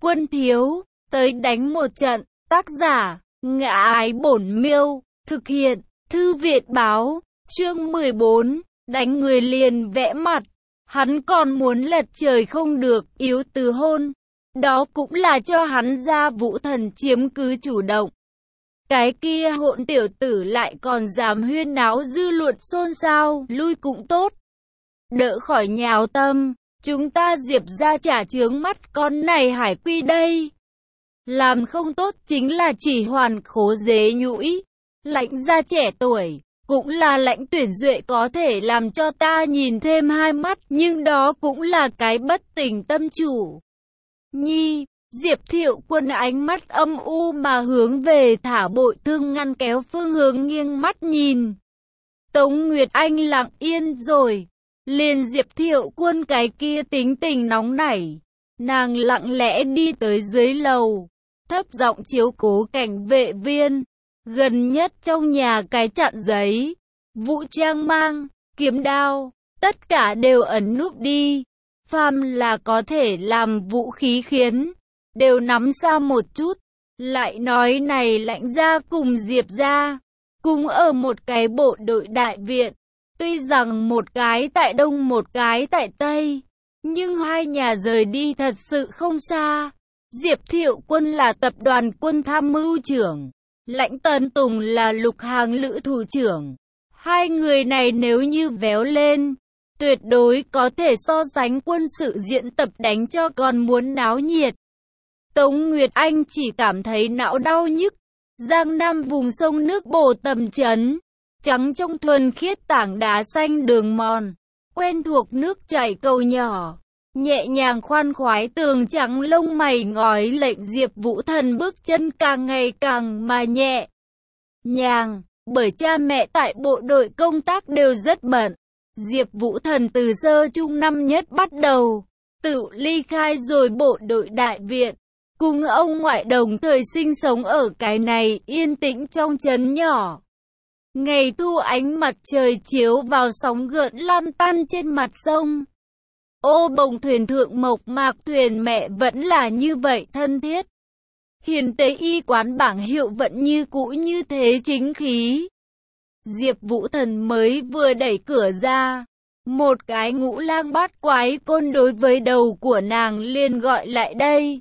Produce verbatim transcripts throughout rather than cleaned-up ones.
Quân thiếu, tới đánh một trận. Tác giả, Ngã Ái Bổn Miêu. Thực hiện, Thư viện báo. Chương mười bốn, đánh người liền vẽ mặt. Hắn còn muốn lật trời không được, yếu từ hôn. Đó cũng là cho hắn ra Vũ Thần chiếm cứ chủ động. Cái kia hỗn tiểu tử lại còn dám huyên náo dư luận xôn xao, lui cũng tốt. Đỡ khỏi nhào tâm, chúng ta Diệp ra trả chướng mắt con này Hải Quy đây. Làm không tốt chính là chỉ hoàn khố dế nhũi. Lãnh gia trẻ tuổi, cũng là lãnh tuyển duệ có thể làm cho ta nhìn thêm hai mắt, nhưng đó cũng là cái bất tình tâm chủ. Nhi, Diệp Thiệu Quân ánh mắt âm u mà hướng về Thả Bội Thương ngăn kéo phương hướng nghiêng mắt nhìn. Tống Nguyệt Anh lặng yên rồi, liền Diệp Thiệu Quân cái kia tính tình nóng nảy. Nàng lặng lẽ đi tới dưới lầu, thấp giọng chiếu cố cảnh vệ viên. Gần nhất trong nhà cái chặn giấy, vũ trang mang, kiếm đao, tất cả đều ẩn núp đi. Phàm là có thể làm vũ khí khiến, đều nắm xa một chút. Lại nói này Lãnh gia cùng Diệp gia, cùng ở một cái bộ đội đại viện. Tuy rằng một cái tại Đông một cái tại Tây, nhưng hai nhà rời đi thật sự không xa. Diệp Thiệu Quân là tập đoàn quân tham mưu trưởng, Lãnh Tấn Tùng là lục hàng lữ thủ trưởng. Hai người này nếu như véo lên, tuyệt đối có thể so sánh quân sự diễn tập đánh cho còn muốn náo nhiệt. Tống Nguyệt Anh chỉ cảm thấy não đau nhức. Giang Nam vùng sông nước bổ tầm trấn, trắng trong thuần khiết tảng đá xanh đường mòn, quen thuộc nước chảy cầu nhỏ, nhẹ nhàng khoan khoái tường trắng lông mày ngói lệnh Diệp Vũ Thần bước chân càng ngày càng mà nhẹ nhàng, bởi cha mẹ tại bộ đội công tác đều rất bận. Diệp Vũ Thần từ sơ trung năm nhất bắt đầu, tự ly khai rồi bộ đội đại viện, cùng ông ngoại đồng thời sinh sống ở cái này yên tĩnh trong trấn nhỏ. Ngày thu ánh mặt trời chiếu vào sóng gợn lăn tăn trên mặt sông. Ô bồng thuyền thượng mộc mạc thuyền mẹ vẫn là như vậy thân thiết. Hiền tế y quán bảng hiệu vẫn như cũ như thế chính khí. Diệp Vũ Thần mới vừa đẩy cửa ra, một cái ngũ lang bát quái côn đối với đầu của nàng liền gọi lại đây.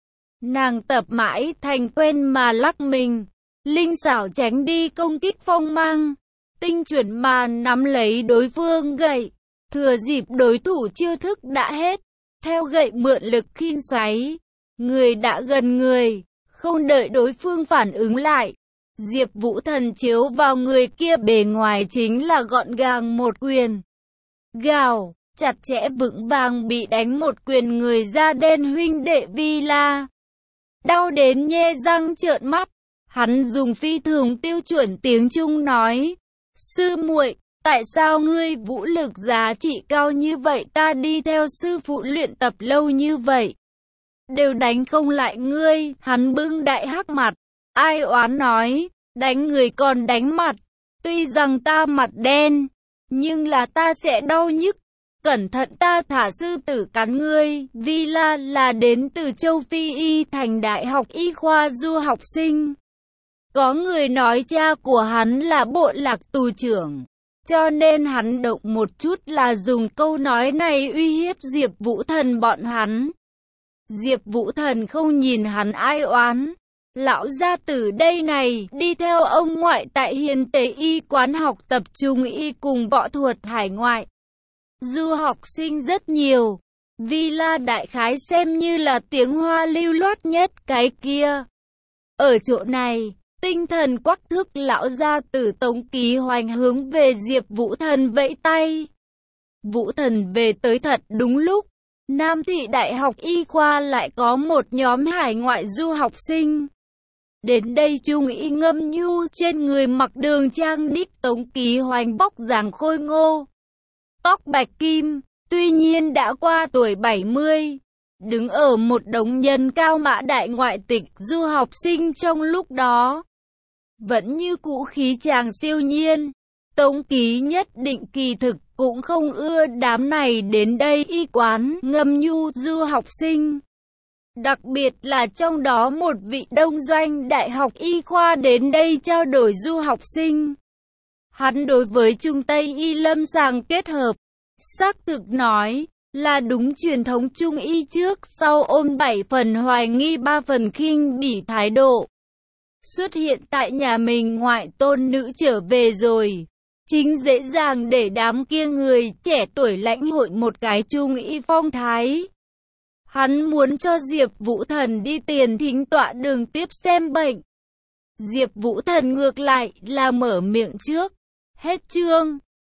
Nàng tập mãi thành quen mà lắc mình, linh xảo tránh đi công kích phong mang, tinh chuẩn mà nắm lấy đối phương gậy, thừa dịp đối thủ chiêu thức đã hết, theo gậy mượn lực khiên xoáy, người đã gần người, không đợi đối phương phản ứng lại. Diệp Vũ Thần chiếu vào người kia bề ngoài chính là gọn gàng một quyền. Gào, chặt chẽ vững vàng bị đánh một quyền người da đen huynh đệ Vi La. Đau đến nhe răng trợn mắt, hắn dùng phi thường tiêu chuẩn tiếng Trung nói: "Sư muội, tại sao ngươi vũ lực giá trị cao như vậy, ta đi theo sư phụ luyện tập lâu như vậy, đều đánh không lại ngươi?" Hắn bưng đại hắc mặt, ai oán nói: "Đánh người còn đánh mặt, tuy rằng ta mặt đen, nhưng là ta sẽ đau nhức. Cẩn thận ta thả sư tử cắn ngươi." Vi La là đến từ châu Phi Y Thành Đại học Y khoa du học sinh. Có người nói cha của hắn là bộ lạc tù trưởng, cho nên hắn động một chút là dùng câu nói này uy hiếp Diệp Vũ Thần bọn hắn. Diệp Vũ Thần không nhìn hắn ai oán. Lão gia tử đây này, đi theo ông ngoại tại Hiền Tế Y quán học tập trung y cùng võ thuật hải ngoại. Du học sinh rất nhiều, Vi La đại khái xem như là tiếng Hoa lưu loát nhất cái kia. Ở chỗ này, tinh thần quắc thước lão gia tử Tống Ký Hoành hướng về Diệp Vũ Thần vẫy tay. Vũ Thần về tới thật đúng lúc, Nam Thị Đại học Y khoa lại có một nhóm hải ngoại du học sinh. Đến đây Trung Y ngâm nhu trên người mặc đường trang đích Tống Ký Hoành bóc dáng khôi ngô, tóc bạch kim, tuy nhiên đã qua tuổi bảy mươi, đứng ở một đống nhân cao mã đại ngoại tịch du học sinh trong lúc đó. Vẫn như cũ khí chàng siêu nhiên, Tống Ký nhất định kỳ thực cũng không ưa đám này đến đây y quán ngâm nhu du học sinh. Đặc biệt là trong đó một vị đông doanh đại học y khoa đến đây trao đổi du học sinh. Hắn đối với Trung Tây y lâm sàng kết hợp, xác thực nói, là đúng truyền thống Trung y trước sau ôm bảy phần hoài nghi ba phần khinh bỉ thái độ. Xuất hiện tại nhà mình ngoại tôn nữ trở về rồi, chính dễ dàng để đám kia người trẻ tuổi lãnh hội một cái Trung y phong thái. Hắn muốn cho Diệp Vũ Thần đi tiền thính tọa đường tiếp xem bệnh. Diệp Vũ Thần ngược lại là mở miệng trước. Hết chương.